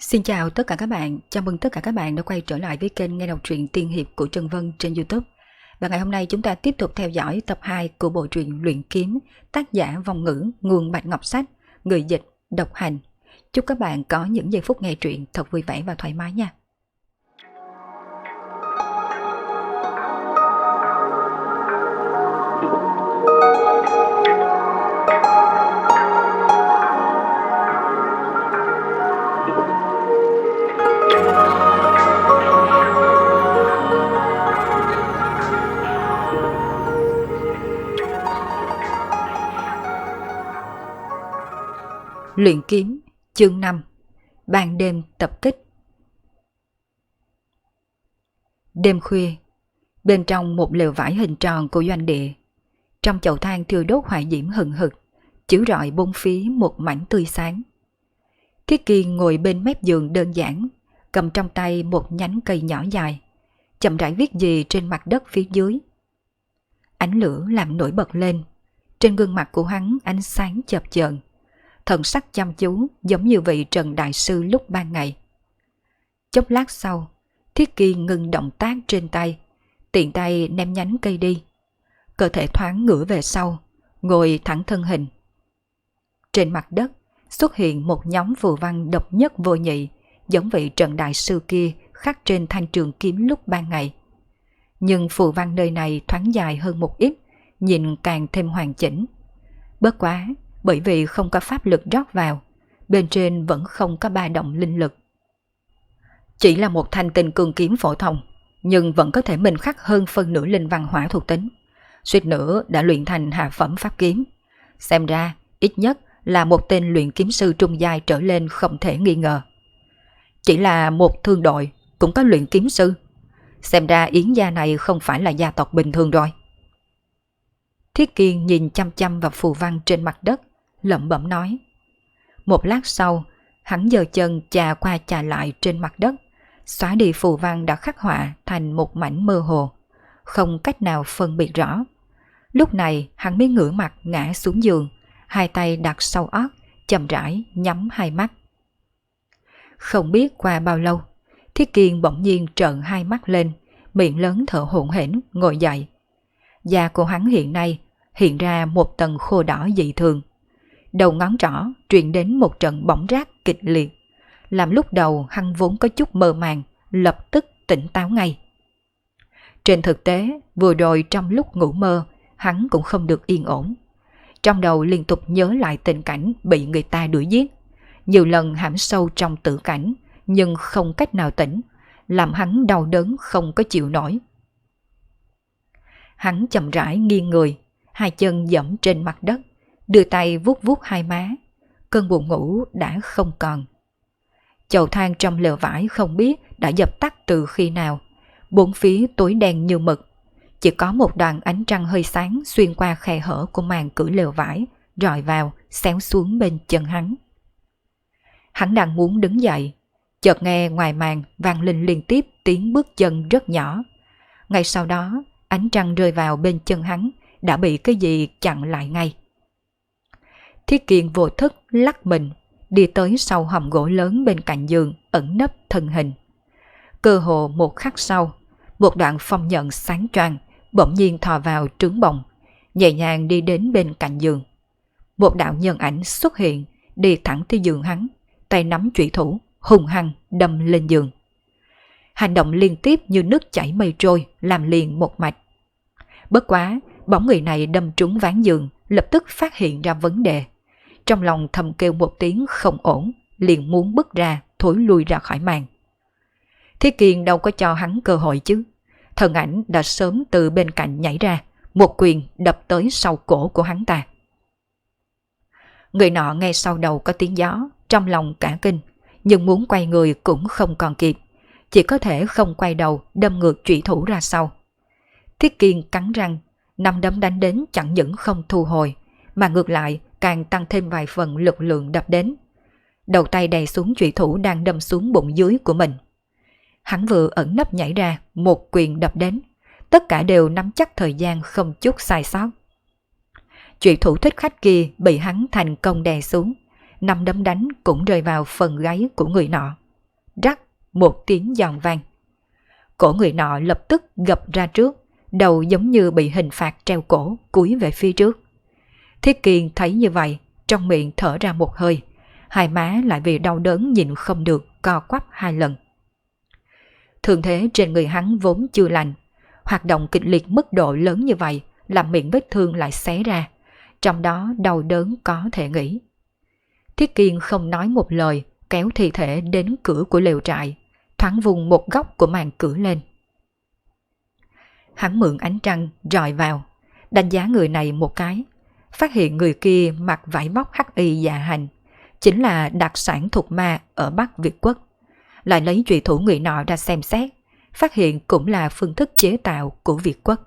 Xin chào tất cả các bạn, chào mừng tất cả các bạn đã quay trở lại với kênh nghe đọc truyện tiên hiệp của Trân Vân trên YouTube. Và ngày hôm nay chúng ta tiếp tục theo dõi tập 2 của bộ truyện Luyện Kiếm, tác giả Vong Ngữ, nguồn Bạch Ngọc Sách, người dịch Độc Hành. Chúc các bạn có những giây phút nghe truyện thật vui vẻ và thoải mái nha. Luyện Kiếm, chương 5, ban đêm tập kích. Đêm khuya, bên trong một lều vải hình tròn của doanh địa, trong chậu than thiêu đốt hỏa diễm hừng hực, chiếu rọi bốn phía một mảnh tươi sáng. Thiết Kiên ngồi bên mép giường đơn giản, cầm trong tay một nhánh cây nhỏ dài, chậm rãi viết gì trên mặt đất phía dưới. Ánh lửa làm nổi bật lên, trên gương mặt của hắn ánh sáng chập chờn, thần sắc chăm chú giống như vị Trần Đại Sư lúc ban ngày. Chốc lát sau, Thiết Kiên ngừng động tác trên tay, tiện tay ném nhánh cây đi. Cơ thể thoáng ngửa về sau, ngồi thẳng thân hình. Trên mặt đất xuất hiện một nhóm phù văn độc nhất vô nhị, giống vị Trần Đại Sư kia khắc trên thanh trường kiếm lúc ban ngày. Nhưng phù văn nơi này thoáng dài hơn một ít, nhìn càng thêm hoàn chỉnh. Bất quá, bởi vì không có pháp lực rót vào, bên trên vẫn không có ba động linh lực. Chỉ là một thanh tinh cương kiếm phổ thông, nhưng vẫn có thể minh khắc hơn phân nửa linh văn hỏa thuộc tính, suýt nữa đã luyện thành hạ phẩm pháp kiếm. Xem ra, ít nhất là một tên luyện kiếm sư trung giai trở lên không thể nghi ngờ. Chỉ là một thương đội cũng có luyện kiếm sư. Xem ra Yến gia này không phải là gia tộc bình thường rồi. Thiết Kiên nhìn chăm chăm vào phù văn trên mặt đất, lẩm bẩm nói. Một lát sau, hắn giơ chân chà qua chà lại trên mặt đất, xóa đi phù văn đã khắc họa thành một mảnh mơ hồ, không cách nào phân biệt rõ. Lúc này hắn mới ngửa mặt ngã xuống giường, hai tay đặt sau ót, chậm rãi nhắm hai mắt. Không biết qua bao lâu, Thiết Kiên bỗng nhiên trợn hai mắt lên, miệng lớn thở hổn hển ngồi dậy. Da của hắn hiện nay hiện ra một tầng khô đỏ dị thường. Đầu ngón trỏ truyền đến một trận bỏng rát kịch liệt, làm lúc đầu hắn vốn có chút mơ màng, lập tức tỉnh táo ngay. Trên thực tế, vừa rồi trong lúc ngủ mơ, hắn cũng không được yên ổn. Trong đầu liên tục nhớ lại tình cảnh bị người ta đuổi giết, nhiều lần hãm sâu trong tử cảnh, nhưng không cách nào tỉnh, làm hắn đau đớn không có chịu nổi. Hắn chậm rãi nghiêng người, hai chân dẫm trên mặt đất, đưa tay vuốt vuốt hai má, cơn buồn ngủ đã không còn. Chậu than trong lều vải không biết đã dập tắt từ khi nào, bốn phía tối đen như mực, chỉ có một đoạn ánh trăng hơi sáng xuyên qua khe hở của màn cửa lều vải, rọi vào, xéo xuống bên chân hắn. Hắn đang muốn đứng dậy, chợt nghe ngoài màn vang lên liên tiếp tiếng bước chân rất nhỏ. Ngay sau đó, ánh trăng rơi vào bên chân hắn, đã bị cái gì chặn lại ngay. Thiết Kiên vô thức lắc mình, đi tới sau hòm gỗ lớn bên cạnh giường, ẩn nấp thân hình. Cơ hồ một khắc sau, một đoạn phong nhận sáng choang bỗng nhiên thò vào trướng bồng, nhẹ nhàng đi đến bên cạnh giường. Một đạo nhân ảnh xuất hiện, đi thẳng tới giường hắn, tay nắm chủy thủ, hung hăng đâm lên giường. Hành động liên tiếp như nước chảy mây trôi, làm liền một mạch. Bất quá, bóng người này đâm trúng ván giường, lập tức phát hiện ra vấn đề. Trong lòng thầm kêu một tiếng không ổn, liền muốn bước ra, thối lui ra khỏi màn. Thiết Kiên đâu có cho hắn cơ hội chứ. Thần ảnh đã sớm từ bên cạnh nhảy ra, một quyền đập tới sau cổ của hắn ta. Người nọ nghe sau đầu có tiếng gió, trong lòng cả kinh, nhưng muốn quay người cũng không còn kịp, chỉ có thể không quay đầu đâm ngược trụy thủ ra sau. Thiết Kiên cắn răng, nắm đấm đánh đến chẳng những không thu hồi, mà ngược lại càng tăng thêm vài phần lực lượng đập đến. Đầu tay đè xuống trụy thủ đang đâm xuống bụng dưới của mình. Hắn vừa ẩn nấp nhảy ra, một quyền đập đến, tất cả đều nắm chắc thời gian không chút sai sót. Trụy thủ thích khách kia bị hắn thành công đè xuống, năm đấm đánh cũng rơi vào phần gáy của người nọ. rắc một tiếng giòn vang. Cổ người nọ lập tức gập ra trước, đầu giống như bị hình phạt treo cổ, cúi về phía trước. Thiết Kiên thấy như vậy, trong miệng thở ra một hơi, hai má lại vì đau đớn nhịn không được co quắp hai lần. Thương thế trên người hắn vốn chưa lành, hoạt động kịch liệt mức độ lớn như vậy làm miệng vết thương lại xé ra, trong đó đau đớn có thể nghĩ. Thiết Kiên không nói một lời, kéo thi thể đến cửa của lều trại, thoáng vùng một góc của màn cửa lên. Hắn mượn ánh trăng rọi vào, đánh giá người này một cái, phát hiện người kia mặc vải vóc hắc y dạ hành, chính là đặc sản thuộc ma ở Bắc Việt Quốc. Lại lấy trùy thủ người nọ ra xem xét, phát hiện cũng là phương thức chế tạo của Việt Quốc.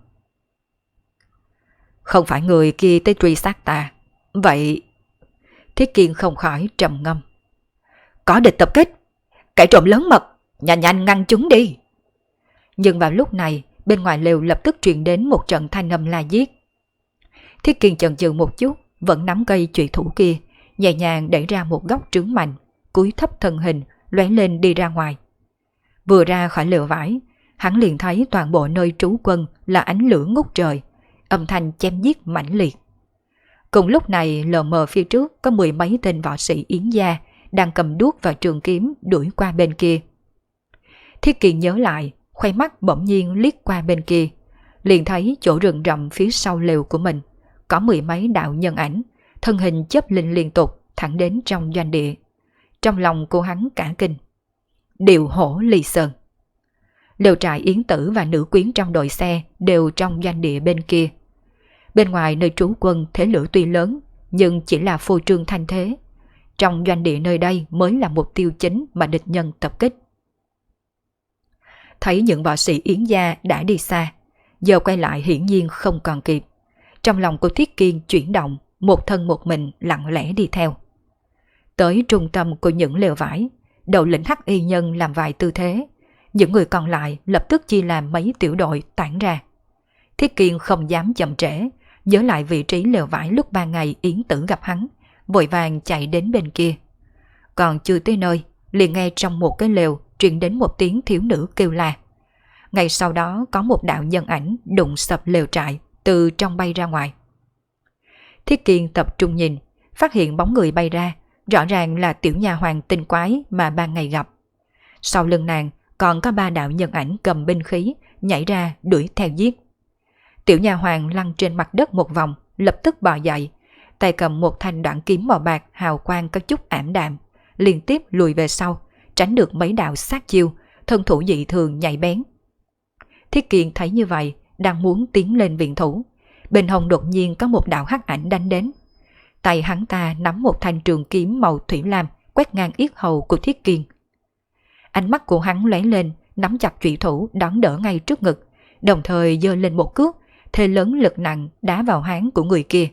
Không phải người kia tới truy sát ta, vậy... Thiết Kiên không khỏi trầm ngâm. Có địch tập kích, kẻ trộm lớn mật, nhanh nhanh ngăn chúng đi. Nhưng vào lúc này, bên ngoài lều lập tức truyền đến một trận thanh âm la giết. Thiết Kiên chần chừ một chút, vẫn nắm cây trùy thủ kia, nhẹ nhàng đẩy ra một góc trướng mạnh, cúi thấp thân hình, lóe lên đi ra ngoài. Vừa ra khỏi lều vải, hắn liền thấy toàn bộ nơi trú quân là ánh lửa ngút trời, âm thanh chém giết mãnh liệt. Cùng lúc này lờ mờ phía trước có mười mấy tên võ sĩ Yến gia đang cầm đuốc và trường kiếm đuổi qua bên kia. Thiết Kiên nhớ lại, khoe mắt bỗng nhiên liếc qua bên kia, liền thấy chỗ rừng rậm phía sau lều của mình có mười mấy đạo nhân ảnh, thân hình chớp linh liên tục thẳng đến trong doanh địa. Trong lòng cô hắn cả kinh. Điều hổ Ly Sơn. Lều trại Yến Tử và nữ quyến trong đội xe đều trong doanh địa bên kia. Bên ngoài nơi trú quân thế lửa tuy lớn, nhưng chỉ là phô trương thanh thế. Trong doanh địa nơi đây mới là mục tiêu chính mà địch nhân tập kích. Thấy những võ sĩ Yến gia đã đi xa, giờ quay lại hiển nhiên không còn kịp. Trong lòng của Thiết Kiên chuyển động, một thân một mình lặng lẽ đi theo. Tới trung tâm của những lều vải, đầu lĩnh hắc y nhân làm vài tư thế, những người còn lại lập tức chia làm mấy tiểu đội tản ra. Thiết Kiên không dám chậm trễ, nhớ lại vị trí lều vải lúc ban ngày Yến Tử gặp hắn, vội vàng chạy đến bên kia. Còn chưa tới nơi, liền nghe trong một cái lều truyền đến một tiếng thiếu nữ kêu la. Ngay sau đó có một đạo nhân ảnh đụng sập lều trại, từ trong bay ra ngoài. Thiết Kiên tập trung nhìn, phát hiện bóng người bay ra, rõ ràng là tiểu nha hoàn tinh quái mà ban ngày gặp. Sau lưng nàng còn có ba đạo nhân ảnh cầm binh khí nhảy ra đuổi theo giết. Tiểu nha hoàn lăn trên mặt đất một vòng, lập tức bò dậy, tay cầm một thanh đoạn kiếm màu bạc hào quang có chút ảm đạm, liên tiếp lùi về sau, tránh được mấy đạo sát chiêu, thân thủ dị thường nhạy bén. Thiết Kiên thấy như vậy, đang muốn tiến lên viện thủ, bên hông đột nhiên có một đạo hắc ảnh đánh đến. Tay hắn ta nắm một thanh trường kiếm màu thủy lam quét ngang yết hầu của Thiết Kiên. Ánh mắt của hắn lóe lên, nắm chặt trụy thủ đón đỡ ngay trước ngực, đồng thời giơ lên một cước, thế lớn lực nặng đá vào háng của người kia.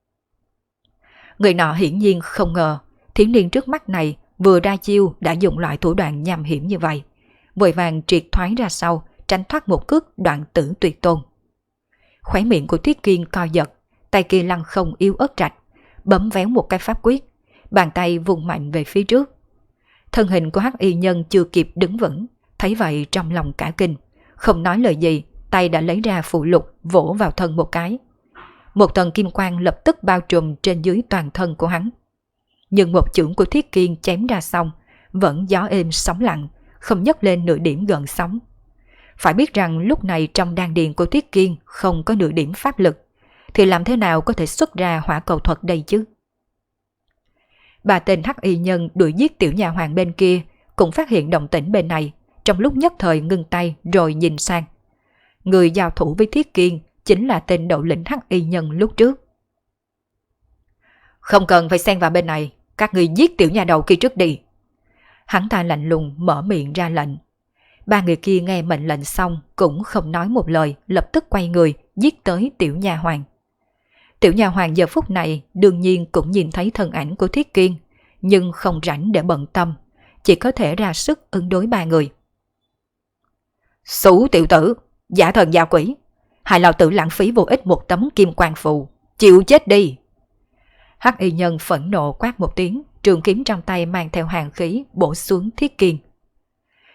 Người nọ hiển nhiên không ngờ thiếu niên trước mắt này vừa ra chiêu đã dùng loại thủ đoạn nham hiểm như vậy, vội vàng triệt thoái ra sau, tránh thoát một cước đoạn tử tuyệt tôn. Khóe miệng của Thiết Kiên co giật, tay kia lăn không yếu ớt rạch, bấm véo một cái pháp quyết, bàn tay vùng mạnh về phía trước. Thân hình của hắc y nhân chưa kịp đứng vững, thấy vậy trong lòng cả kinh, không nói lời gì, tay đã lấy ra phụ lục vỗ vào thân một cái. Một tầng kim quang lập tức bao trùm trên dưới toàn thân của hắn. Nhưng một chưởng của Thiết Kiên chém ra xong, vẫn gió êm sóng lặng, không nhấc lên nửa điểm gợn sóng. Phải biết rằng lúc này trong đan điền của Thiết Kiên không có nửa điểm pháp lực, thì làm thế nào có thể xuất ra hỏa cầu thuật đây chứ? Bà tên hắc y nhân đuổi giết tiểu nha hoàng bên kia cũng phát hiện động tĩnh bên này, trong lúc nhất thời ngưng tay rồi nhìn sang. Người giao thủ với Thiết Kiên chính là tên đầu lĩnh hắc y nhân lúc trước. Không cần phải xen vào bên này, các người giết tiểu nha đầu kia trước đi. Hắn ta lạnh lùng mở miệng ra lệnh. Ba người kia nghe mệnh lệnh xong cũng không nói một lời, lập tức quay người giết tới tiểu nha hoàng. Tiểu nha hoàng giờ phút này đương nhiên cũng nhìn thấy thân ảnh của Thiết Kiên, nhưng không rảnh để bận tâm, chỉ có thể ra sức ứng đối ba người. Xú tiểu tử, giả thần giả quỷ, hai lão tử lãng phí vô ích một tấm kim quang phù, chịu chết đi. Hắc y nhân phẫn nộ quát một tiếng, trường kiếm trong tay mang theo hàn khí bổ xuống Thiết Kiên.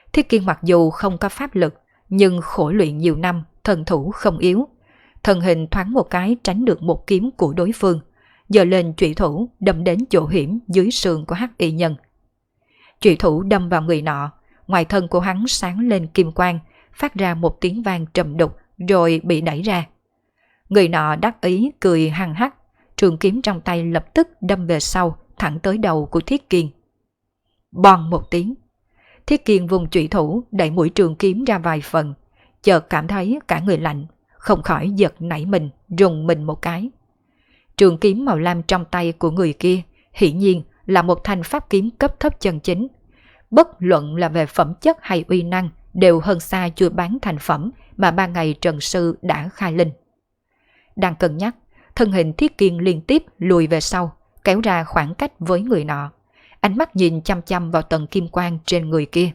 Thiết Kiên mặc dù không có pháp lực, nhưng khổ luyện nhiều năm, thần thủ không yếu. Thân hình thoáng một cái tránh được một kiếm của đối phương, giơ lên trụy thủ đâm đến chỗ hiểm dưới sườn của hắc y nhân. Trụy thủ đâm vào người nọ, ngoài thân của hắn sáng lên kim quang, phát ra một tiếng vang trầm đục rồi bị đẩy ra. Người nọ đắc ý cười hăng hắc, trường kiếm trong tay lập tức đâm về sau, thẳng tới đầu của Thiết Kiên. Bòn một tiếng, Thiết Kiên vùng trụy thủ đẩy mũi trường kiếm ra vài phần, chợt cảm thấy cả người lạnh, không khỏi giật nảy mình, rùng mình một cái. Trường kiếm màu lam trong tay của người kia hiển nhiên là một thanh pháp kiếm cấp thấp chân chính. Bất luận là về phẩm chất hay uy năng đều hơn xa chưa bán thành phẩm mà 3 ngày Trần Sư đã khai linh. Đang cân nhắc, thân hình Thiết Kiên liên tiếp lùi về sau, kéo ra khoảng cách với người nọ. Ánh mắt nhìn chăm chăm vào tầng kim quang trên người kia.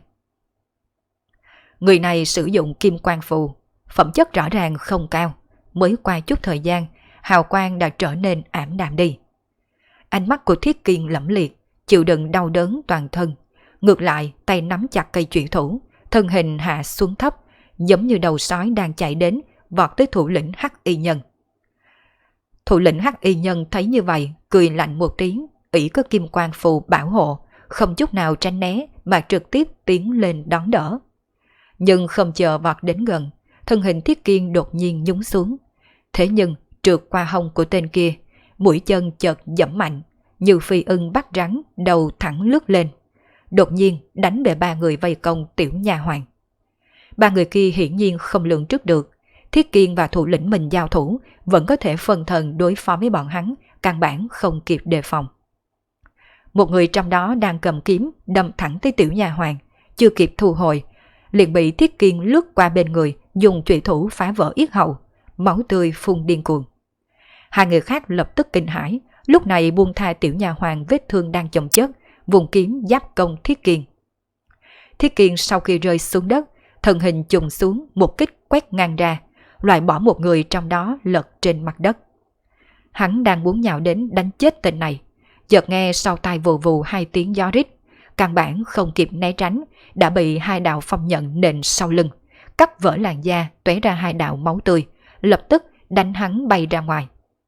Người này sử dụng kim quang phù, phẩm chất rõ ràng không cao, mới qua chút thời gian, hào quang đã trở nên ảm đạm đi. Ánh mắt của Thiết Kiên lẫm liệt, chịu đựng đau đớn toàn thân. Ngược lại, tay nắm chặt cây trụy thủ, thân hình hạ xuống thấp, giống như đầu sói đang chạy đến, vọt tới thủ lĩnh hắc y nhân. Thủ lĩnh hắc y nhân thấy như vậy, cười lạnh một tiếng, ỷ có kim quang phù bảo hộ, không chút nào tránh né mà trực tiếp tiến lên đón đỡ. Nhưng không chờ vọt đến gần, thân hình Thiết Kiên đột nhiên nhúng xuống. Thế nhưng trượt qua hông của tên kia, mũi chân chợt giẫm mạnh, như phi ưng bắt rắn, đầu thẳng lướt lên. Đột nhiên đánh về 3 người vây công tiểu nha hoàn. 3 người kia hiển nhiên không lường trước được, Thiết Kiên và thủ lĩnh mình giao thủ vẫn có thể phân thần đối phó với bọn hắn, căn bản không kịp đề phòng. Một người trong đó đang cầm kiếm đâm thẳng tới tiểu nha hoàn, chưa kịp thu hồi, liền bị Thiết Kiên lướt qua bên người, dùng trụy thủ phá vỡ yết hầu, máu tươi phun điên cuồng. 2 người khác lập tức kinh hãi, lúc này buông tha tiểu nha hoàn vết thương đang chồng chất, vùng kiếm giáp công Thiết Kiên. Thiết Kiên sau khi rơi xuống đất, thân hình chùng xuống, một kích quét ngang ra, loại bỏ một người trong đó lật trên mặt đất. Hắn đang muốn nhào đến đánh chết tên này, chợt nghe sau tai vù vù 2 tiếng gió rít, căn bản không kịp né tránh, đã bị 2 đạo phong nhận nện sau lưng, cắt vỡ làn da, tóe ra 2 đạo máu tươi, lập tức đánh hắn bay ra ngoài.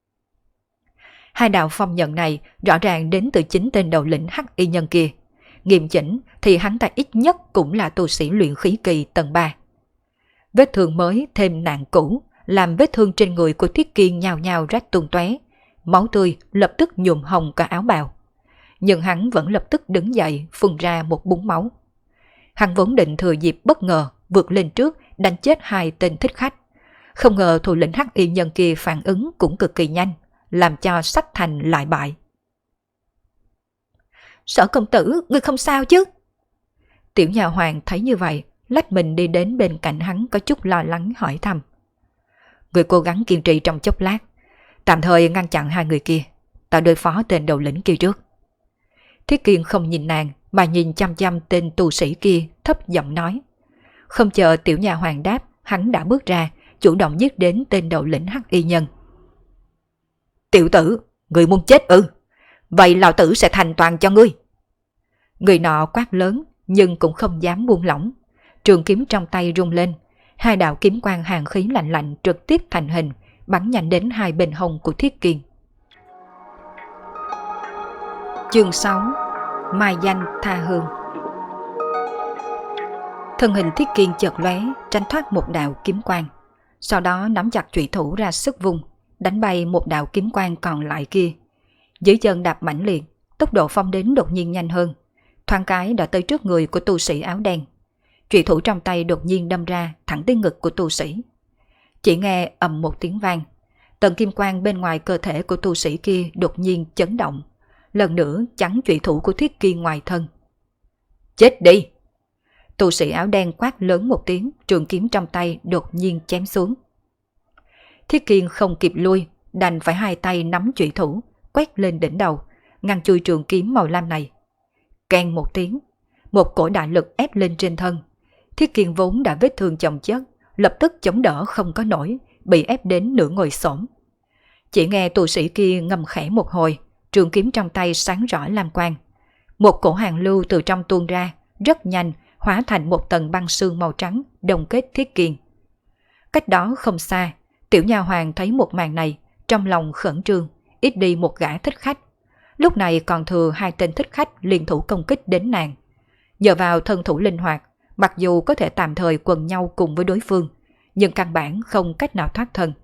2 đạo phong nhận này rõ ràng đến từ chính tên đầu lĩnh hắc y nhân kia. Nghiêm chỉnh thì hắn ta ít nhất cũng là tu sĩ luyện khí kỳ tầng 3. Vết thương mới thêm nạn cũ, làm vết thương trên người của Thiết Kiên nhào nhào rách tung tóe, máu tươi lập tức nhuộm hồng cả áo bào. Nhưng hắn vẫn lập tức đứng dậy, phun ra một búng máu. Hắn vốn định thừa dịp bất ngờ vượt lên trước đánh chết 2 tên thích khách. Không ngờ thủ lĩnh hắc y nhân kia phản ứng cũng cực kỳ nhanh, làm cho Sách Thành lại bại. Sở công tử, ngươi không sao chứ? Tiểu nhà hoàng thấy như vậy, lách mình đi đến bên cạnh hắn có chút lo lắng hỏi thăm. Người cố gắng kiên trì trong chốc lát, tạm thời ngăn chặn 2 người kia, ta đối phó tên đầu lĩnh kia trước. Thiết Kiên không nhìn nàng mà nhìn chăm chăm tên tu sĩ kia, thấp giọng nói. Không chờ tiểu nhà hoàng đáp, hắn đã bước ra, chủ động giết đến tên đầu lĩnh hắc y nhân. Tiểu tử, người muốn chết ư? Vậy lão tử sẽ thành toàn cho ngươi. Người nọ quát lớn nhưng cũng không dám buông lỏng. Trường kiếm trong tay rung lên, 2 đạo kiếm quang hàn khí lạnh lạnh trực tiếp thành hình, bắn nhanh đến 2 bên hông của Thiết Kiên. Chương 6: Mai danh tha hương. Thân hình Thiết Kiên chợt lóe, tránh thoát một đạo kiếm quang, sau đó nắm chặt chủy thủ ra sức vung, đánh bay một đạo kiếm quang còn lại kia. Dưới chân đạp mãnh liệt, tốc độ phong đến đột nhiên nhanh hơn, thoáng cái đã tới trước người của tu sĩ áo đen. Chủy thủ trong tay đột nhiên đâm ra thẳng tới ngực của tu sĩ. Chỉ nghe ầm một tiếng vang, tầng kim quang bên ngoài cơ thể của tu sĩ kia đột nhiên chấn động, lần nữa chắn chủy thủ của Thiết Kiên ngoài thân. Chết đi! Tu sĩ áo đen quát lớn một tiếng, trường kiếm trong tay đột nhiên chém xuống. Thiết Kiên không kịp lui, đành phải 2 tay nắm chủy thủ, quét lên đỉnh đầu, ngăn chui trường kiếm màu lam này. Keng một tiếng, một cổ đại lực ép lên trên thân. Thiết Kiên vốn đã vết thương chồng chất, lập tức chống đỡ không có nổi, bị ép đến nửa ngồi xổm. Chỉ nghe tu sĩ kia ngâm khẽ một hồi, trường kiếm trong tay sáng rõ lam quang. Một cổ hàng lưu từ trong tuôn ra, rất nhanh, hóa thành một tầng băng sương màu trắng đông kết Thiết Kiên. Cách đó không xa, tiểu nha hoàng thấy một màn này, trong lòng khẩn trương, ít đi một gã thích khách. Lúc này còn thừa 2 tên thích khách liên thủ công kích đến nàng. Nhờ vào thân thủ linh hoạt, mặc dù có thể tạm thời quần nhau cùng với đối phương, nhưng căn bản không cách nào thoát thân.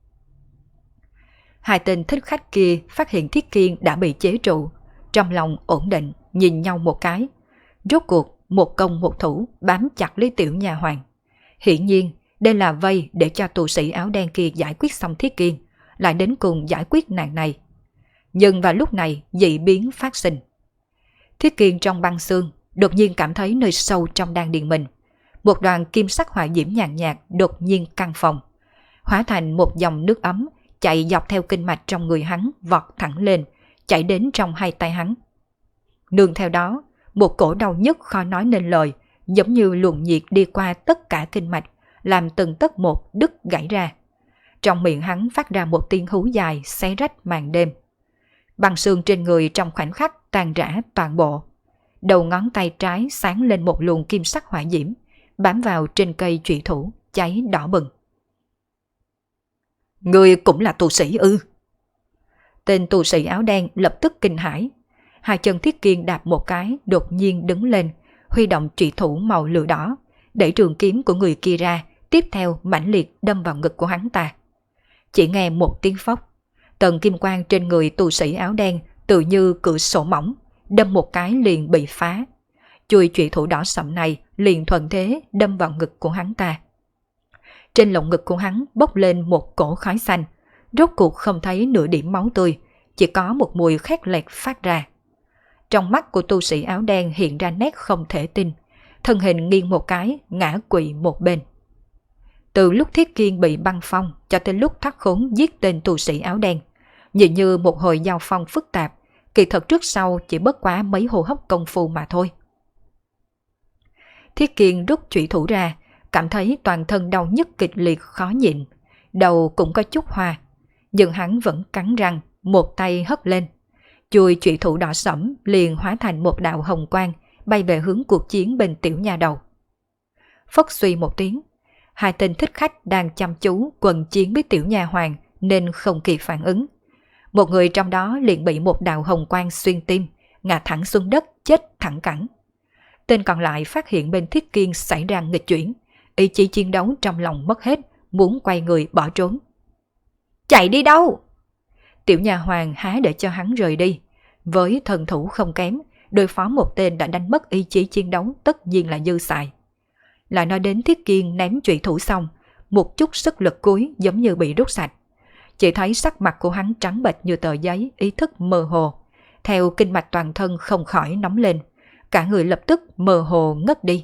2 tên thích khách kia phát hiện Thiết Kiên đã bị chế trụ, trong lòng ổn định, nhìn nhau một cái. Rốt cuộc, một công một thủ bám chặt lấy tiểu nha hoàng. Hiển nhiên, đây là vây để cho tù sĩ áo đen kia giải quyết xong Thiết Kiên, lại đến cùng giải quyết nàng này. Nhưng vào lúc này, dị biến phát sinh. Thiết Kiên trong băng xương đột nhiên cảm thấy nơi sâu trong đan điền mình, một đoàn kim sắc hỏa diễm nhàn nhạt đột nhiên căng phồng, hóa thành một dòng nước ấm chạy dọc theo kinh mạch trong người hắn, vọt thẳng lên, chạy đến trong 2 tay hắn. Nương theo đó, một cổ đau nhức khó nói nên lời, giống như luồng nhiệt đi qua tất cả kinh mạch, làm từng tấc một đứt gãy ra. Trong miệng hắn phát ra một tiếng hú dài xé rách màn đêm. Băng xương trên người trong khoảnh khắc tan rã toàn bộ. Đầu ngón tay trái sáng lên một luồng kim sắc hỏa diễm, bám vào trên cây trụy thủ, cháy đỏ bừng. Ngươi cũng là tù sĩ ư? Tên tù sĩ áo đen lập tức kinh hãi. 2 chân Thiết Kiên đạp một cái, đột nhiên đứng lên, huy động trụy thủ màu lửa đỏ, đẩy trường kiếm của người kia ra, tiếp theo mãnh liệt đâm vào ngực của hắn ta. Chỉ nghe một tiếng phốc, tầng kim quang trên người tù sĩ áo đen tự như cửa sổ mỏng, đâm một cái liền bị phá. Chuôi trụy thủ đỏ sậm này liền thuận thế đâm vào ngực của hắn ta. Trên lồng ngực của hắn bốc lên một cổ khói xanh, rốt cuộc không thấy nửa điểm máu tươi, chỉ có một mùi khét lẹt phát ra. Trong mắt của tu sĩ áo đen hiện ra nét không thể tin, thân hình nghiêng một cái, ngã quỵ một bên. Từ lúc Thiết Kiên bị băng phong cho tới lúc thoát khốn giết tên tu sĩ áo đen, nhìn như một hồi giao phong phức tạp, kỳ thật trước sau chỉ bất quá mấy hô hấp công phu mà thôi. Thiết Kiên rút chủy thủ ra, cảm thấy toàn thân đau nhức kịch liệt khó nhịn, đầu cũng có chút hoa, nhưng hắn vẫn cắn răng, một tay hất lên. Chuôi chủy thủ đỏ sẫm liền hóa thành một đạo hồng quang bay về hướng cuộc chiến bên tiểu nha đầu. Phất suy một tiếng, 2 tên thích khách đang chăm chú quần chiến với tiểu nha hoàng nên không kịp phản ứng. Một người trong đó liền bị một đạo hồng quang xuyên tim, ngã thẳng xuống đất chết thẳng cẳng. Tên còn lại phát hiện bên Thiết Kiên xảy ra nghịch chuyển, ý chí chiến đấu trong lòng mất hết, muốn quay người bỏ trốn. Chạy đi đâu? Tiểu nha hoàng há để cho hắn rời đi. Với thần thủ không kém, đối phó một tên đã đánh mất ý chí chiến đấu tất nhiên là dư xài. Lại nói đến Thiết Kiên ném trụy thủ xong, một chút sức lực cuối giống như bị rút sạch. Chỉ thấy sắc mặt của hắn trắng bệch như tờ giấy, ý thức mơ hồ. Theo kinh mạch toàn thân không khỏi nóng lên, cả người lập tức mơ hồ ngất đi.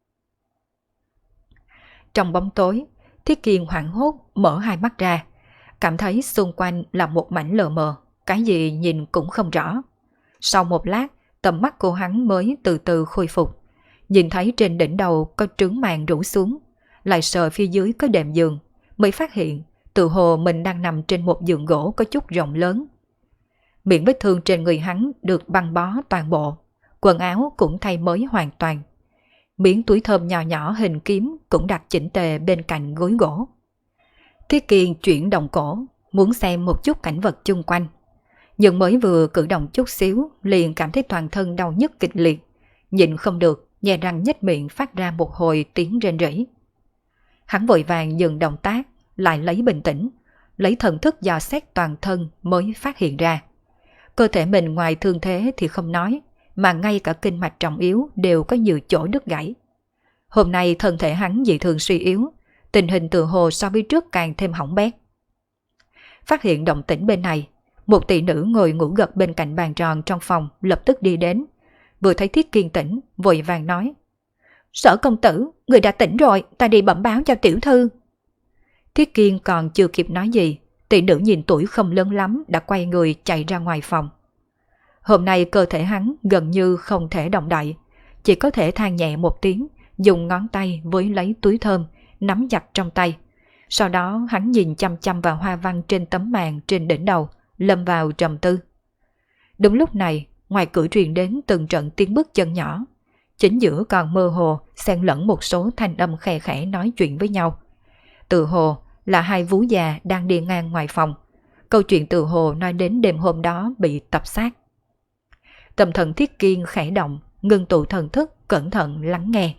Trong bóng tối, Thiết Kiên hoảng hốt mở 2 mắt ra, cảm thấy xung quanh là một mảnh lờ mờ, cái gì nhìn cũng không rõ. Sau một lát, tầm mắt của hắn mới từ từ khôi phục, nhìn thấy trên đỉnh đầu có trướng màn rủ xuống, lại sờ phía dưới có đệm giường, mới phát hiện tự hồ mình đang nằm trên một giường gỗ có chút rộng lớn. Miệng vết thương trên người hắn được băng bó toàn bộ, quần áo cũng thay mới hoàn toàn. Miếng túi thơm nhỏ nhỏ hình kiếm cũng đặt chỉnh tề bên cạnh gối gỗ. Thiết Kiên chuyển động cổ, muốn xem một chút cảnh vật chung quanh. Nhưng mới vừa cử động chút xíu, liền cảm thấy toàn thân đau nhức kịch liệt. Nhịn không được, nhè răng nhếch miệng phát ra một hồi tiếng rên rỉ. Hắn vội vàng dừng động tác, lại lấy bình tĩnh, lấy thần thức dò xét toàn thân mới phát hiện ra. Cơ thể mình ngoài thương thế thì không nói, mà ngay cả kinh mạch trọng yếu đều có nhiều chỗ đứt gãy. Hôm nay thân thể hắn dị thường suy yếu, tình hình tự hồ so với trước càng thêm hỏng bét. Phát hiện động tĩnh bên này, một tỷ nữ ngồi ngủ gật bên cạnh bàn tròn trong phòng lập tức đi đến. Vừa thấy Thiết Kiên tỉnh, vội vàng nói: Sở công tử, người đã tỉnh rồi, ta đi bẩm báo cho tiểu thư. Thiết Kiên còn chưa kịp nói gì, tỷ nữ nhìn tuổi không lớn lắm đã quay người chạy ra ngoài phòng. Hôm nay cơ thể hắn gần như không thể động đậy, chỉ có thể than nhẹ một tiếng, dùng ngón tay với lấy túi thơm, nắm chặt trong tay. Sau đó hắn nhìn chăm chăm vào hoa văn trên tấm màn trên đỉnh đầu, lâm vào trầm tư. Đúng lúc này, ngoài cửa truyền đến từng trận tiếng bước chân nhỏ. chính giữa còn mơ hồ xen lẫn một số thanh âm khe khẽ nói chuyện với nhau. Tự hồ là hai vú già đang đi ngang ngoài phòng. Câu chuyện tự hồ nói đến đêm hôm đó bị tập sát. Tâm thần Thiết Kiên khẽ động, ngưng tụ thần thức, cẩn thận lắng nghe.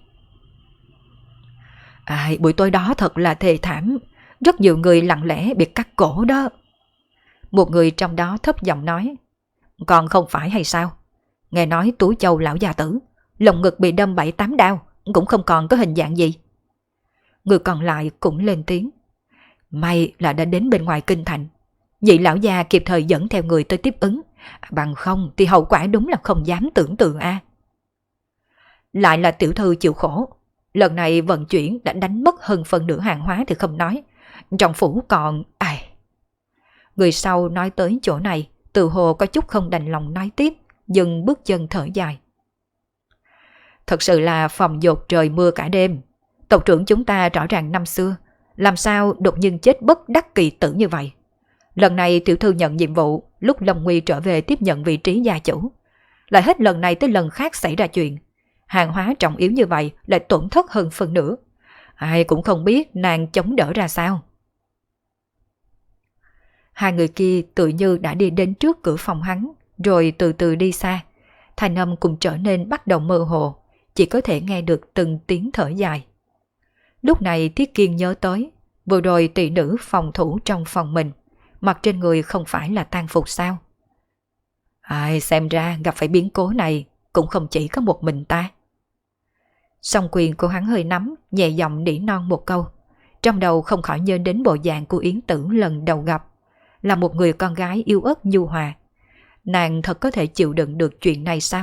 Buổi tối đó thật là thê thảm, rất nhiều người lặng lẽ bị cắt cổ đó. Một người trong đó thấp giọng nói. Còn không phải hay sao? Nghe nói Tú Châu lão gia tử, lồng ngực bị đâm 7-8 đao, cũng không còn có hình dạng gì. Người còn lại cũng lên tiếng. May là đã đến bên ngoài kinh thành, vị lão gia kịp thời dẫn theo người tới tiếp ứng, bằng không thì hậu quả đúng là không dám tưởng tượng a. Lại là tiểu thư chịu khổ, lần này vận chuyển đã đánh mất hơn phần nửa hàng hóa thì không nói, trong phủ còn Người sau nói tới chỗ này, tự hồ có chút không đành lòng nói tiếp, dừng bước chân thở dài. Thật sự là phòng dột trời mưa cả đêm. Tộc trưởng chúng ta rõ ràng năm xưa, làm sao đột nhiên chết bất đắc kỳ tử như vậy. Lần này tiểu thư nhận nhiệm vụ, lúc Long Nguy trở về tiếp nhận vị trí gia chủ. Lại hết lần này tới lần khác xảy ra chuyện. Hàng hóa trọng yếu như vậy lại tổn thất hơn phần nửa. Ai cũng không biết nàng chống đỡ ra sao. Hai người kia tự như đã đi đến trước cửa phòng hắn, rồi từ từ đi xa. Thanh âm cũng trở nên bắt đầu mơ hồ, chỉ có thể nghe được từng tiếng thở dài. Lúc này Thiết Kiên nhớ tới, vừa rồi tỷ nữ phòng thủ trong phòng mình, mặc trên người không phải là tang phục sao? Xem ra gặp phải biến cố này cũng không chỉ có một mình ta. Song quyền của hắn hơi nắm, nhẹ giọng nỉ non một câu. Trong đầu không khỏi nhớ đến bộ dạng của Yến Tử lần đầu gặp, là một người con gái yêu ớt nhu hòa. Nàng thật có thể chịu đựng được chuyện này sao?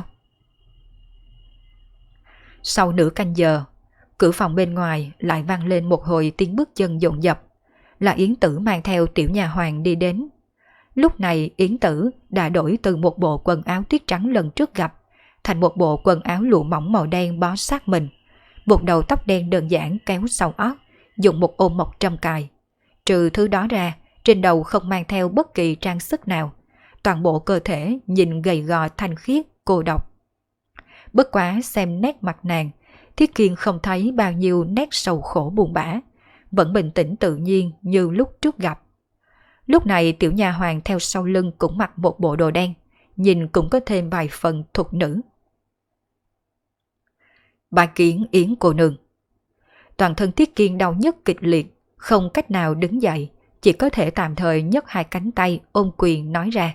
Sau nửa canh giờ, cửa phòng bên ngoài lại vang lên một hồi tiếng bước chân dồn dập. Là Yến Tử mang theo tiểu nhà hoàng đi đến. Lúc này Yến Tử đã đổi từ một bộ quần áo tuyết trắng lần trước gặp thành một bộ quần áo lụa mỏng màu đen bó sát mình. Một đầu tóc đen đơn giản kéo sau ót, dùng một ôm mộc trâm cài. Trừ thứ đó ra, trên đầu không mang theo bất kỳ trang sức nào. Toàn bộ cơ thể nhìn gầy gò thanh khiết, cô độc. Bất quá xem nét mặt nàng, Thiết Kiên không thấy bao nhiêu nét sầu khổ buồn bã, vẫn bình tĩnh tự nhiên như lúc trước gặp. Lúc này tiểu nha hoàng theo sau lưng cũng mặc một bộ đồ đen, nhìn cũng có thêm vài phần thục nữ. Bái kiến Yến cô nương. Toàn thân Thiết Kiên đau nhức kịch liệt, không cách nào đứng dậy, chỉ có thể tạm thời nhấc hai cánh tay ôm quyền nói ra.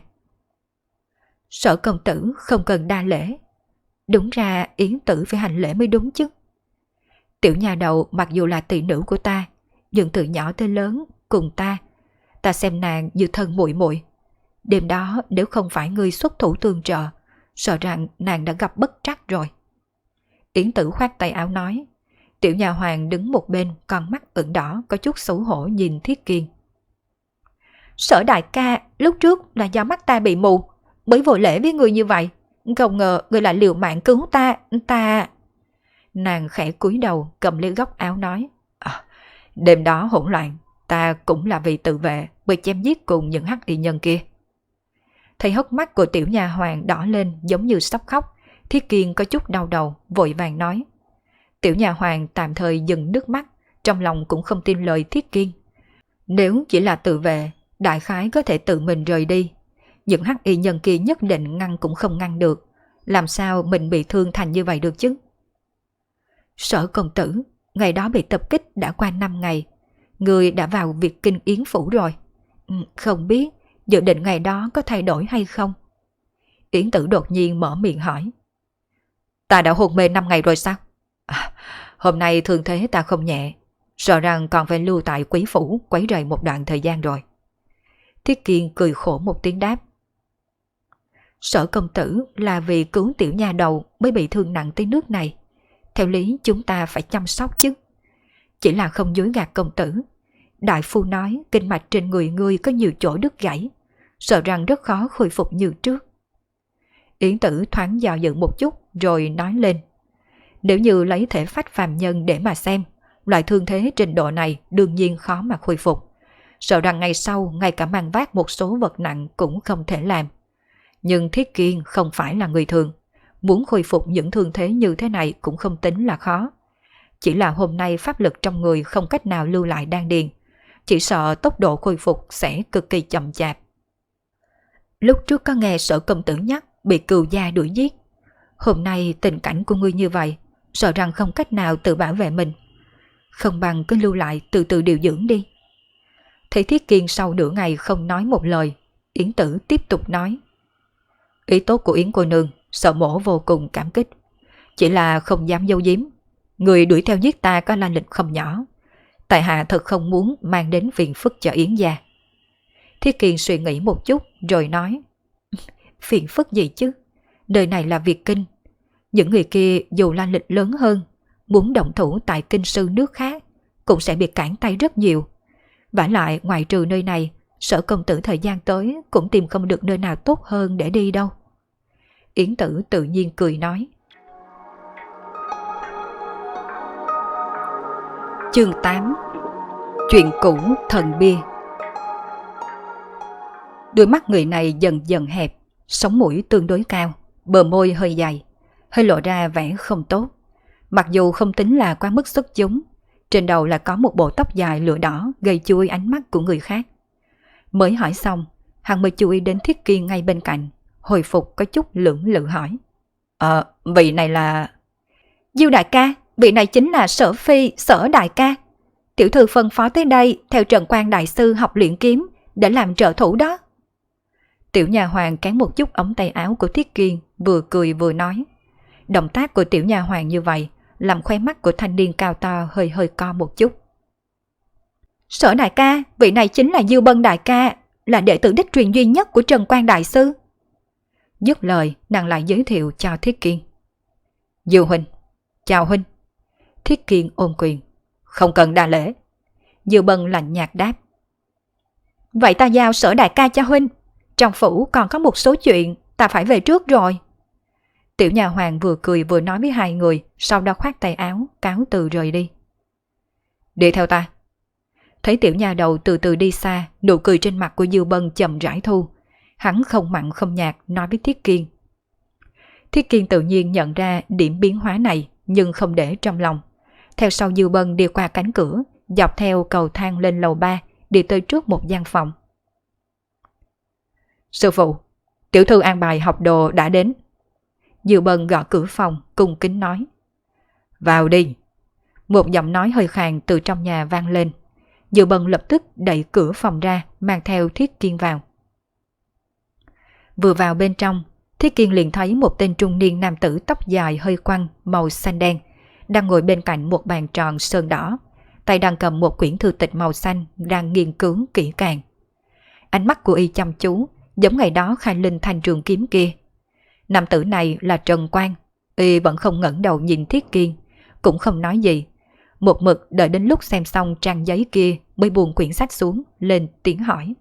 Sở công tử không cần đa lễ. Đúng ra Yến tử phải hành lễ mới đúng chứ. Tiểu nhà đầu mặc dù là tỷ nữ của ta, nhưng từ nhỏ tới lớn cùng ta xem nàng như thân muội muội. Đêm đó nếu không phải ngươi xuất thủ tương trợ, sợ rằng nàng đã gặp bất trắc rồi. Yến tử khoát tay áo nói. Tiểu nhà hoàng đứng một bên, con mắt ửng đỏ có chút xấu hổ nhìn Thiết Kiên. Sở đại ca, lúc trước là do mắt ta bị mù, mới vội lễ với người như vậy. Không ngờ người lại liều mạng cứu ta. Nàng khẽ cúi đầu cầm lấy góc áo nói. Đêm đó hỗn loạn, ta cũng là vì tự vệ mới chém giết cùng những hắc y nhân kia. Thấy hốc mắt của tiểu nhà hoàng đỏ lên giống như sắp khóc, Thiết Kiên có chút đau đầu, vội vàng nói. Tiểu nhà hoàng tạm thời dừng nước mắt, trong lòng cũng không tin lời Thiết Kiên. Nếu chỉ là tự vệ, đại khái có thể tự mình rời đi. Những hắc y nhân kia nhất định ngăn cũng không ngăn được. Làm sao mình bị thương thành như vậy được chứ? Sở công tử, ngày đó bị tập kích đã qua 5 ngày. Người đã vào Việt Kinh Yến Phủ rồi. Không biết dự định ngày đó có thay đổi hay không? Yến Tử đột nhiên mở miệng hỏi. Ta đã hôn mê 5 ngày rồi sao? Hôm nay thương thế ta không nhẹ, sợ rằng còn phải lưu tại Quý Phủ quấy rầy một đoạn thời gian rồi. Thiết Kiên cười khổ một tiếng đáp. Sở công tử là vì cứu tiểu nha đầu mới bị thương nặng tới nước này. Theo lý chúng ta phải chăm sóc chứ. Chỉ là không dối gạt công tử. Đại phu nói kinh mạch trên người ngươi có nhiều chỗ đứt gãy, sợ rằng rất khó khôi phục như trước. Yến Tử thoáng dò dự một chút rồi nói lên. Nếu như lấy thể phách phàm nhân để mà xem, loại thương thế trình độ này đương nhiên khó mà khôi phục. Sợ rằng ngày sau ngay cả mang vác một số vật nặng cũng không thể làm. Nhưng Thiết Kiên không phải là người thường. muốn khôi phục những thương thế như thế này cũng không tính là khó. Chỉ là hôm nay pháp lực trong người không cách nào lưu lại đan điền, chỉ sợ tốc độ khôi phục sẽ cực kỳ chậm chạp. Lúc trước có nghe Sở công tử nhắc bị cừu gia đuổi giết. Hôm nay tình cảnh của ngươi như vậy, sợ rằng không cách nào tự bảo vệ mình. Không bằng cứ lưu lại từ từ điều dưỡng đi. Thấy Thiết Kiên sau nửa ngày không nói một lời, Yến Tử tiếp tục nói. Ý tốt của Yến cô nương, Sở mổ vô cùng cảm kích. Chỉ là không dám giấu giếm, người đuổi theo giết ta có lai lịch không nhỏ. Tại hạ thật không muốn mang đến phiền phức cho Yến gia. Thiết Kiên suy nghĩ một chút rồi nói. Phiền phức gì chứ? Đời này là Việt Kinh. Những người kia dù lai lịch lớn hơn, muốn động thủ tại kinh sư nước khác, cũng sẽ bị cản tay rất nhiều. Vả lại ngoại trừ nơi này, Sở công tử thời gian tới cũng tìm không được nơi nào tốt hơn để đi đâu. Yến Tử tự nhiên cười nói. Chương 8. Chuyện cũ thần bia. Đôi mắt người này dần dần hẹp, sống mũi tương đối cao, bờ môi hơi dày, hơi lộ ra vẻ không tốt. Mặc dù không tính là quá mức xuất chúng, trên đầu là có một bộ tóc dài lửa đỏ gây chú ý ánh mắt của người khác. Mới hỏi xong, hắn mới chú ý đến Thiết Kiên ngay bên cạnh, hồi phục có chút lưỡng lự hỏi. Vị này là... Diêu đại ca, vị này chính là Sở phi, Sở đại ca. Tiểu thư phân phó tới đây theo Trần Quan đại sư học luyện kiếm để làm trợ thủ đó. Tiểu nha hoàng cán một chút ống tay áo của Thiết Kiên, vừa cười vừa nói. Động tác của tiểu nha hoàng như vậy làm khóe mắt của thanh niên cao to hơi hơi co một chút. Sở đại ca, vị này chính là Diêu Bân đại ca, là đệ tử đích truyền duy nhất của Trần Quan đại sư. Dứt lời, nàng lại giới thiệu cho Thiết Kiên. Diêu huynh, chào huynh. Thiết Kiên ôm quyền. Không cần đa lễ. Diêu Bân lạnh nhạt đáp. Vậy ta giao Sở đại ca cho huynh. Trong phủ còn có một số chuyện, ta phải về trước rồi. Tiểu nhà hoàng vừa cười vừa nói với hai người, sau đó khoát tay áo, cáo từ rời đi. Đi theo ta. Thấy tiểu nha đầu từ từ đi xa, nụ cười trên mặt của Diêu Bân chậm rãi thu. Hắn không mặn không nhạt nói với Thiết Kiên. Thiết Kiên tự nhiên nhận ra điểm biến hóa này, nhưng không để trong lòng. Theo sau Diêu Bân đi qua cánh cửa, dọc theo cầu thang lên lầu 3, đi tới trước một gian phòng. Sư phụ, tiểu thư an bài học đồ đã đến. Diêu Bân gõ cửa phòng, cung kính nói. Vào đi. Một giọng nói hơi khàn từ trong nhà vang lên. Diêu Bân lập tức đẩy cửa phòng ra, mang theo Thiết Kiên vào. Vừa vào bên trong, Thiết Kiên liền thấy một tên trung niên nam tử tóc dài hơi quăn, màu xanh đen, đang ngồi bên cạnh một bàn tròn sơn đỏ, tay đang cầm một quyển thư tịch màu xanh đang nghiên cứu kỹ càng. Ánh mắt của y chăm chú, giống ngày đó khai linh thanh trường kiếm kia. Nam tử này là Trần Quan, y vẫn không ngẩng đầu nhìn Thiết Kiên, cũng không nói gì. Một mực đợi đến lúc xem xong trang giấy kia mới buông quyển sách xuống, lên tiếng hỏi.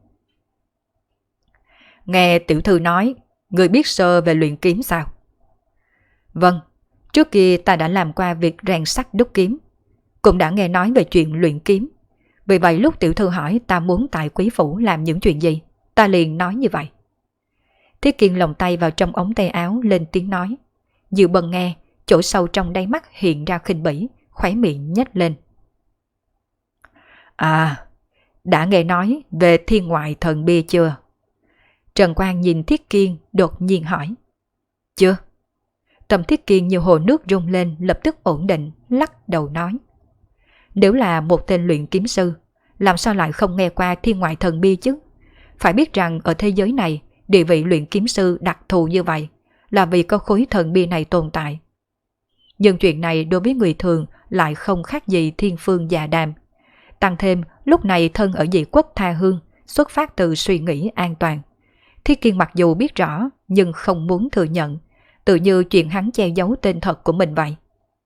Nghe tiểu thư nói, người biết sơ về luyện kiếm sao? Vâng, trước kia ta đã làm qua việc rèn sắt đúc kiếm, cũng đã nghe nói về chuyện luyện kiếm. Vì vậy lúc tiểu thư hỏi ta muốn tại quý phủ làm những chuyện gì, ta liền nói như vậy. Thiết Kiên lồng tay vào trong ống tay áo lên tiếng nói. Diêu Bân nghe, chỗ sâu trong đáy mắt hiện ra khinh bỉ, khóe miệng nhếch lên. À, đã nghe nói về thiên ngoại thần bia chưa? Trần Quan nhìn Thiết Kiên đột nhiên hỏi. Chưa. Tâm Thiết Kiên như hồ nước rung lên, lập tức ổn định, lắc đầu nói. Nếu là một tên luyện kiếm sư, làm sao lại không nghe qua thiên ngoại thần bia chứ? Phải biết rằng ở thế giới này, địa vị luyện kiếm sư đặc thù như vậy là vì có khối thần bia này tồn tại. Nhưng chuyện này đối với người thường lại không khác gì thiên phương dạ đàm. Tăng thêm lúc này thân ở dị quốc tha hương, xuất phát từ suy nghĩ an toàn. Thiết Kiên mặc dù biết rõ nhưng không muốn thừa nhận, tự như chuyện hắn che giấu tên thật của mình vậy.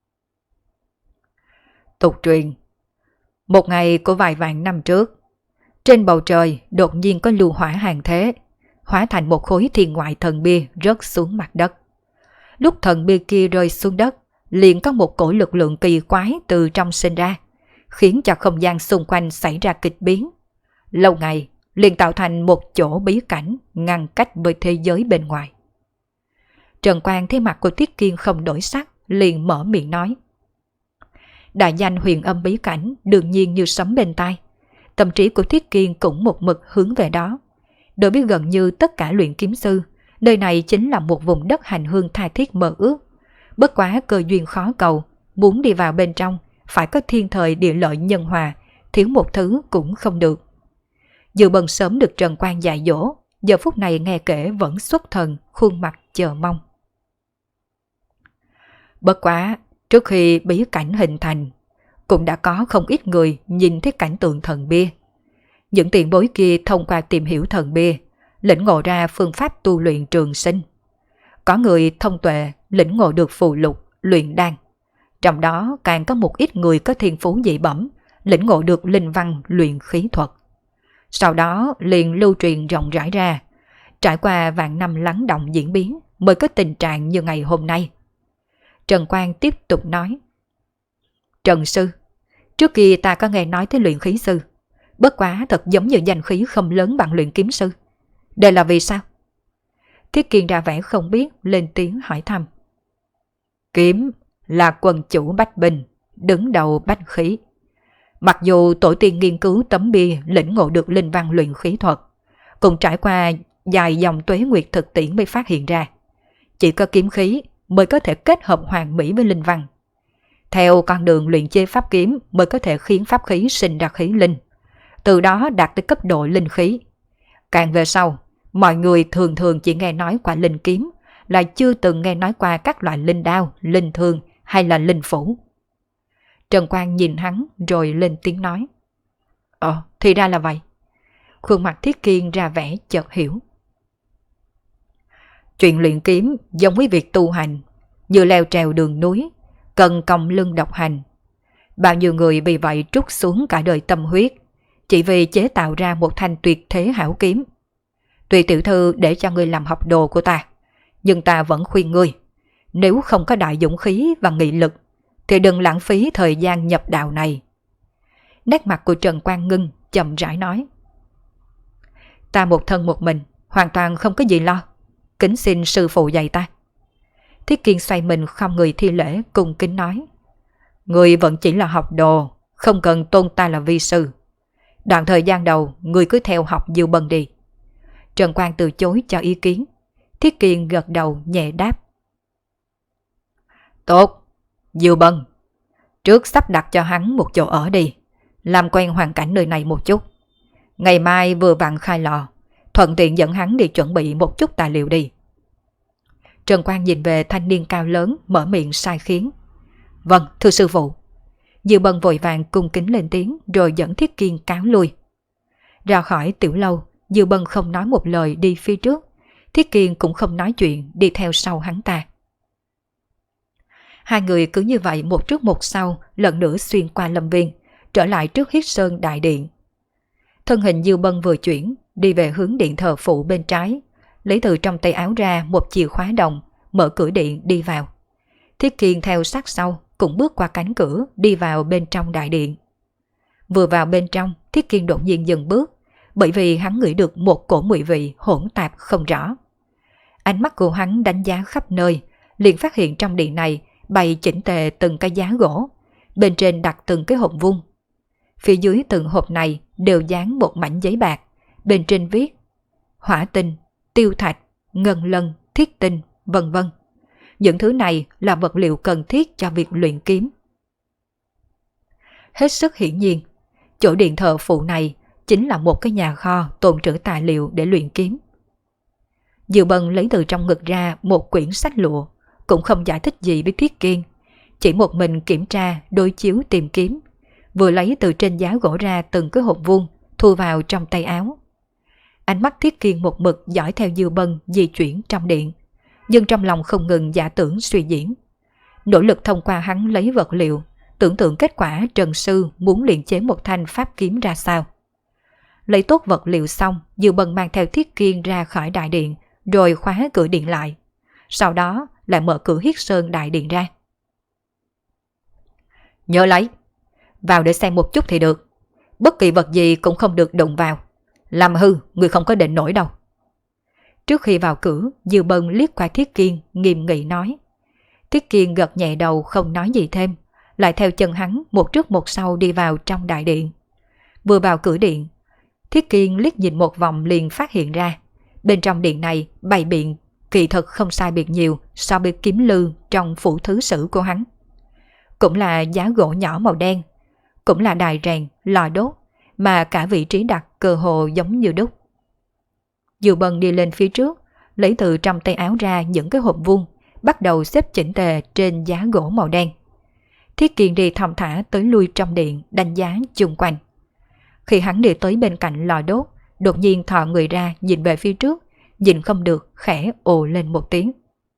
Tục truyền, một ngày của vài vạn năm trước, trên bầu trời đột nhiên có lưu hỏa hàng thế, hóa thành một khối thiên ngoại thần bia rớt xuống mặt đất. Lúc thần bia kia rơi xuống đất, liền có một cổ lực lượng kỳ quái từ trong sinh ra, khiến cho không gian xung quanh xảy ra kịch biến. Lâu ngày, liền tạo thành một chỗ bí cảnh ngăn cách với thế giới bên ngoài. Trần Quang thấy mặt của Tiết Kiên không đổi sắc, liền mở miệng nói. Đại danh huyền âm bí cảnh đương nhiên như sấm bên tai. Tâm trí của Tiết Kiên cũng một mực hướng về đó. Đối với gần như tất cả luyện kiếm sư, nơi này chính là một vùng đất hành hương tha thiết mơ ước. Bất quá cơ duyên khó cầu, muốn đi vào bên trong, phải có thiên thời địa lợi nhân hòa, thiếu một thứ cũng không được. Dự Bân sớm được Trần Quang dạy dỗ, giờ phút này nghe kể vẫn xuất thần, khuôn mặt chờ mong. Bất quá, trước khi bí cảnh hình thành, cũng đã có không ít người nhìn thấy cảnh tượng thần bia. Những tiền bối kia thông qua tìm hiểu thần bia, lĩnh ngộ ra phương pháp tu luyện trường sinh. Có người thông tuệ lĩnh ngộ được phù lục, luyện đan. Trong đó càng có một ít người có thiên phú dị bẩm, lĩnh ngộ được linh văn luyện khí thuật. Sau đó liền lưu truyền rộng rãi ra, trải qua vạn năm lắng động diễn biến mới có tình trạng như ngày hôm nay. Trần Quang tiếp tục nói. Trần sư, trước kia ta có nghe nói tới luyện khí sư, bất quá thật giống như danh khí không lớn bằng luyện kiếm sư. Đây là vì sao? Thiết Kiên ra vẻ không biết, lên tiếng hỏi thăm. Kiếm là quân chủ bách binh, đứng đầu bách khí. Mặc dù tổ tiên nghiên cứu tấm bia lĩnh ngộ được linh văn luyện khí thuật, cùng trải qua dài dòng tuế nguyệt thực tiễn mới phát hiện ra, chỉ có kiếm khí mới có thể kết hợp hoàn mỹ với linh văn. Theo con đường luyện chế pháp kiếm mới có thể khiến pháp khí sinh ra khí linh, từ đó đạt tới cấp độ linh khí. Càng về sau, mọi người thường thường chỉ nghe nói qua linh kiếm, là chưa từng nghe nói qua các loại linh đao, linh thương hay là linh phủ. Trần Quang nhìn hắn rồi lên tiếng nói. Thì ra là vậy. Khuôn mặt Thiết Kiên ra vẻ chợt hiểu. Chuyện luyện kiếm giống với việc tu hành, như leo trèo đường núi, cần còng lưng độc hành. Bao nhiêu người vì vậy trút xuống cả đời tâm huyết, chỉ vì chế tạo ra một thanh tuyệt thế hảo kiếm. Tuy tiểu thư để cho ngươi làm học đồ của ta, nhưng ta vẫn khuyên ngươi, nếu không có đại dũng khí và nghị lực, thì đừng lãng phí thời gian nhập đạo này. Nét mặt của Trần Quang ngưng, chậm rãi nói. Ta một thân một mình, hoàn toàn không có gì lo. Kính xin sư phụ dạy ta. Thiết Kiên xoay mình không người thi lễ, cung kính nói. Ngươi vẫn chỉ là học đồ, không cần tôn ta là vi sư. Đoạn thời gian đầu, ngươi cứ theo học Diêu Bân đi. Trần Quang từ chối cho ý kiến. Thiết Kiên gật đầu nhẹ đáp. Tốt, Diêu Bân, trước sắp đặt cho hắn một chỗ ở đi, làm quen hoàn cảnh nơi này một chút. Ngày mai vừa vặn khai lò, thuận tiện dẫn hắn đi chuẩn bị một chút tài liệu đi. Trần Quang nhìn về thanh niên cao lớn, mở miệng sai khiến. Vâng, thưa sư phụ. Diêu Bân vội vàng cung kính lên tiếng, rồi dẫn Thiết Kiên cáo lui. Ra khỏi tiểu lâu, Diêu Bân không nói một lời đi phía trước, Thiết Kiên cũng không nói chuyện đi theo sau hắn ta. Hai người cứ như vậy một trước một sau, lần nữa xuyên qua lâm viên, trở lại trước Hiết Sơn đại điện. Thân hình Diêu Bân vừa chuyển, đi về hướng điện thờ phụ bên trái, lấy từ trong tay áo ra một chìa khóa đồng, mở cửa điện đi vào. Thiết Kiên theo sát sau, cũng bước qua cánh cửa đi vào bên trong đại điện. Vừa vào bên trong, Thiết Kiên đột nhiên dừng bước, bởi vì hắn ngửi được một cổ mùi vị hỗn tạp không rõ. Ánh mắt của hắn đánh giá khắp nơi, liền phát hiện trong điện này bày chỉnh tề từng cái giá gỗ, bên trên đặt từng cái hộp vuông. Phía dưới từng hộp này đều dán một mảnh giấy bạc, bên trên viết hỏa tinh, tiêu thạch, ngân lân, thiết tinh, vân vân. Những thứ này là vật liệu cần thiết cho việc luyện kiếm. Hết sức hiển nhiên, chỗ điện thờ phụ này chính là một cái nhà kho tồn trữ tài liệu để luyện kiếm. Diêu Bân lấy từ trong ngực ra một quyển sách lụa, cũng không giải thích gì với Thiết Kiên, chỉ một mình kiểm tra, đối chiếu tìm kiếm, vừa lấy từ trên giá gỗ ra từng cái hộp vuông, thu vào trong tay áo. Ánh mắt Thiết Kiên một mực dõi theo Diêu Bân di chuyển trong điện, nhưng trong lòng không ngừng giả tưởng suy diễn. Nỗ lực thông qua hắn lấy vật liệu, tưởng tượng kết quả Trần Sư muốn luyện chế một thanh pháp kiếm ra sao. Lấy tốt vật liệu xong, Diêu Bân mang theo Thiết Kiên ra khỏi đại điện, rồi khóa cửa điện lại. Sau đó lại mở cửa Hiết Sơn đại điện ra. Nhớ lấy, vào để xem một chút thì được. Bất kỳ vật gì cũng không được đụng vào. Làm hư, người không có định nổi đâu. Trước khi vào cửa, Dư Bân liếc qua Thiết Kiên, nghiêm nghị nói. Thiết Kiên gật nhẹ đầu không nói gì thêm, lại theo chân hắn một trước một sau đi vào trong đại điện. Vừa vào cửa điện, Thiết Kiên liếc nhìn một vòng liền phát hiện ra, bên trong điện này bày biện kỳ thực không sai biệt nhiều so với kiếm lư trong phủ thứ sử của hắn. Cũng là giá gỗ nhỏ màu đen, cũng là đài rèn, lò đốt, mà cả vị trí đặt cơ hồ giống như đúc. Dư Bân đi lên phía trước, lấy từ trong tay áo ra những cái hộp vuông, bắt đầu xếp chỉnh tề trên giá gỗ màu đen. Thiết Kiên đi thong thả tới lui trong điện đánh giá chung quanh. Khi hắn đi tới bên cạnh lò đốt, đột nhiên thò người ra nhìn về phía trước, nhìn không được khẽ ồ lên một tiếng.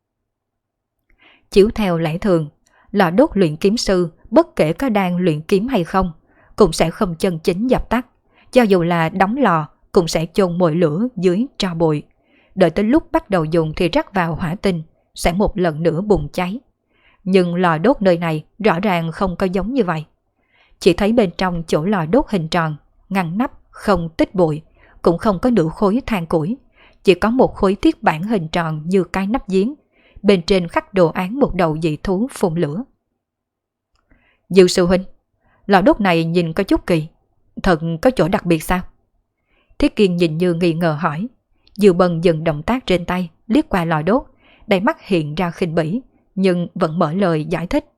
Chiếu theo lẽ thường, lò đốt luyện kiếm sư bất kể có đang luyện kiếm hay không, cũng sẽ không chân chính dập tắt, cho dù là đóng lò cũng sẽ chôn mồi lửa dưới tro bụi. Đợi tới lúc bắt đầu dùng thì rắc vào hỏa tinh, sẽ một lần nữa bùng cháy. Nhưng lò đốt nơi này rõ ràng không có giống như vậy. Chỉ thấy bên trong chỗ lò đốt hình tròn, ngăn nắp, không tích bụi, cũng không có nửa khối than củi, chỉ có một khối thiết bản hình tròn như cái nắp giếng, bên trên khắc đồ án một đầu dị thú phun lửa. Dư sư huynh, lò đốt này nhìn có chút kỳ, thật có chỗ đặc biệt sao? Thiết Kiên nhìn như nghi ngờ hỏi. Dư Bân dừng động tác trên tay, liếc qua lò đốt, đầy mắt hiện ra khinh bỉ, nhưng vẫn mở lời giải thích.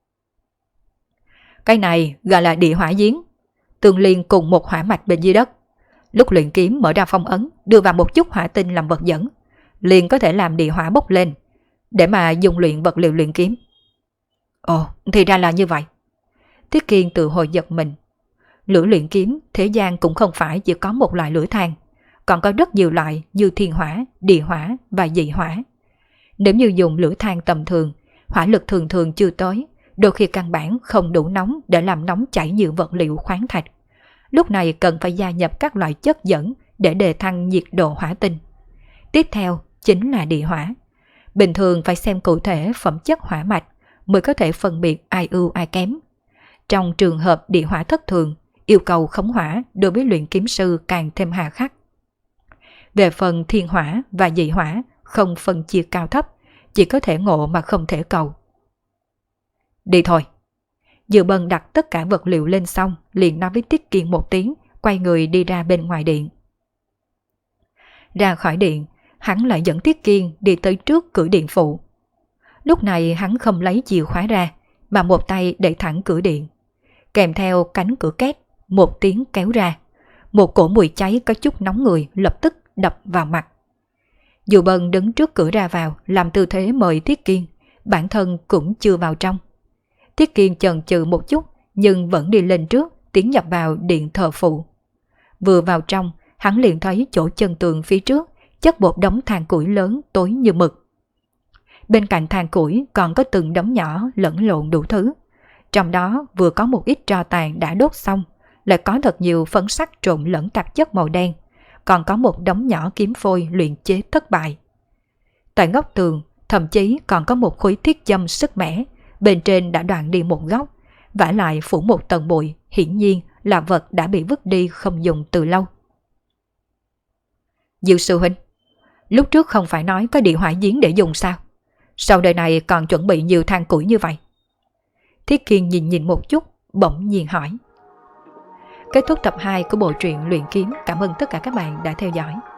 Cái này gọi là địa hỏa giếng, tương liên cùng một hỏa mạch bên dưới đất. Lúc luyện kiếm mở ra phong ấn, đưa vào một chút hỏa tinh làm vật dẫn, liền có thể làm địa hỏa bốc lên, để mà dùng luyện vật liệu luyện kiếm. Ồ, thì ra là như vậy. Thiết Kiên tự hồi giật mình. Lửa luyện kiếm thế gian cũng không phải chỉ có một loại lửa than, còn có rất nhiều loại như thiên hỏa, địa hỏa và dị hỏa. Nếu như dùng lửa than tầm thường, hỏa lực thường thường chưa tới, đôi khi căn bản không đủ nóng để làm nóng chảy nhiều vật liệu khoáng thạch. Lúc này cần phải gia nhập các loại chất dẫn để đề thăng nhiệt độ hỏa tinh. Tiếp theo chính là địa hỏa. Bình thường phải xem cụ thể phẩm chất hỏa mạch mới có thể phân biệt ai ưu ai kém. Trong trường hợp địa hỏa thất thường, yêu cầu khống hỏa đối với luyện kiếm sư càng thêm hà khắc. Về phần thiên hỏa và dị hỏa không phân chia cao thấp, chỉ có thể ngộ mà không thể cầu. Đi thôi. Dư Bân đặt tất cả vật liệu lên xong, liền nói với Tiết Kiên một tiếng, quay người đi ra bên ngoài điện. Ra khỏi điện, hắn lại dẫn Tiết Kiên đi tới trước cửa điện phụ. Lúc này hắn không lấy chìa khóa ra, mà một tay đẩy thẳng cửa điện. Kèm theo cánh cửa két, một tiếng kéo ra. Một cổ mùi cháy có chút nóng người lập tức đập vào mặt. Dư Bân đứng trước cửa ra vào, làm tư thế mời Tiết Kiên, bản thân cũng chưa vào trong. Tiết Kiên chần chừ một chút, nhưng vẫn đi lên trước, tiến nhập vào điện thờ phụ. Vừa vào trong, hắn liền thấy chỗ chân tường phía trước chất một đống than củi lớn tối như mực. Bên cạnh than củi còn có từng đống nhỏ lẫn lộn đủ thứ. Trong đó vừa có một ít tro tàn đã đốt xong, lại có thật nhiều phấn sắt trộn lẫn tạp chất màu đen, còn có một đống nhỏ kiếm phôi luyện chế thất bại. Tại góc tường, thậm chí còn có một khối thiết châm sức mẻ, bên trên đã đoạn đi một góc, vả lại phủ một tầng bụi, hiển nhiên là vật đã bị vứt đi không dùng từ lâu. Dư sư huynh, lúc trước không phải nói có địa hỏa giếng để dùng sao? Sau đời này còn chuẩn bị nhiều than củi như vậy? Thiết Kiên nhìn một chút, bỗng nhiên hỏi. Kết thúc tập 2 của bộ truyện Luyện Kiếm. Cảm ơn tất cả các bạn đã theo dõi.